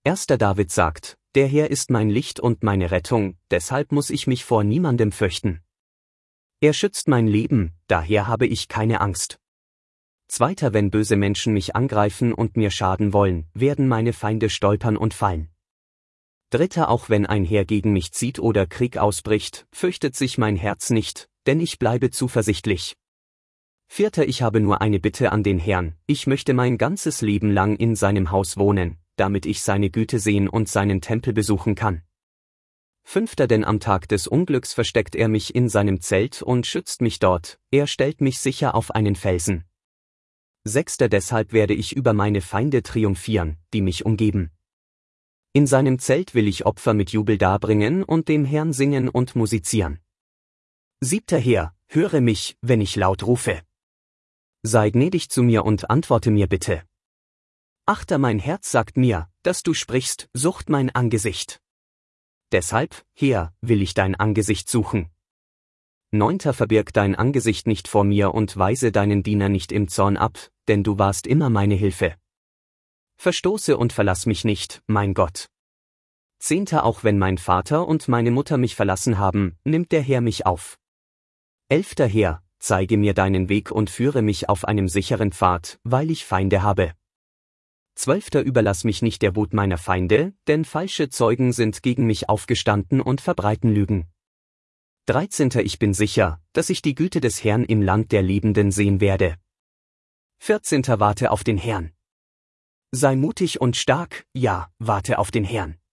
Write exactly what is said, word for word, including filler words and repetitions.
Erster David sagt, der Herr ist mein Licht und meine Rettung, deshalb muss ich mich vor niemandem fürchten. Er schützt mein Leben, daher habe ich keine Angst. Zweiter Wenn böse Menschen mich angreifen und mir schaden wollen, werden meine Feinde stolpern und fallen. Dritter Auch wenn ein Heer gegen mich zieht oder Krieg ausbricht, fürchtet sich mein Herz nicht, denn ich bleibe zuversichtlich. Vierter Ich habe nur eine Bitte an den Herrn, ich möchte mein ganzes Leben lang in seinem Haus wohnen, damit ich seine Güte sehen und seinen Tempel besuchen kann. Fünfter Denn am Tag des Unglücks versteckt er mich in seinem Zelt und schützt mich dort, er stellt mich sicher auf einen Felsen. Sechster Deshalb werde ich über meine Feinde triumphieren, die mich umgeben. In seinem Zelt will ich Opfer mit Jubel darbringen und dem Herrn singen und musizieren. Siebter Herr, höre mich, wenn ich laut rufe. Sei gnädig zu mir und antworte mir bitte. Achter Mein Herz sagt mir, dass du sprichst, sucht mein Angesicht. Deshalb, Herr, will ich dein Angesicht suchen. Neunter Verbirg dein Angesicht nicht vor mir und weise deinen Diener nicht im Zorn ab, denn du warst immer meine Hilfe. Verstoße und verlass mich nicht, mein Gott. Zehnter Auch wenn mein Vater und meine Mutter mich verlassen haben, nimmt der Herr mich auf. Elfter Herr, zeige mir deinen Weg und führe mich auf einem sicheren Pfad, weil ich Feinde habe. Zwölfter Überlass mich nicht der Wut meiner Feinde, denn falsche Zeugen sind gegen mich aufgestanden und verbreiten Lügen. Dreizehnter Ich bin sicher, dass ich die Güte des Herrn im Land der Lebenden sehen werde. Vierzehnter Warte auf den Herrn. Sei mutig und stark, ja, warte auf den Herrn.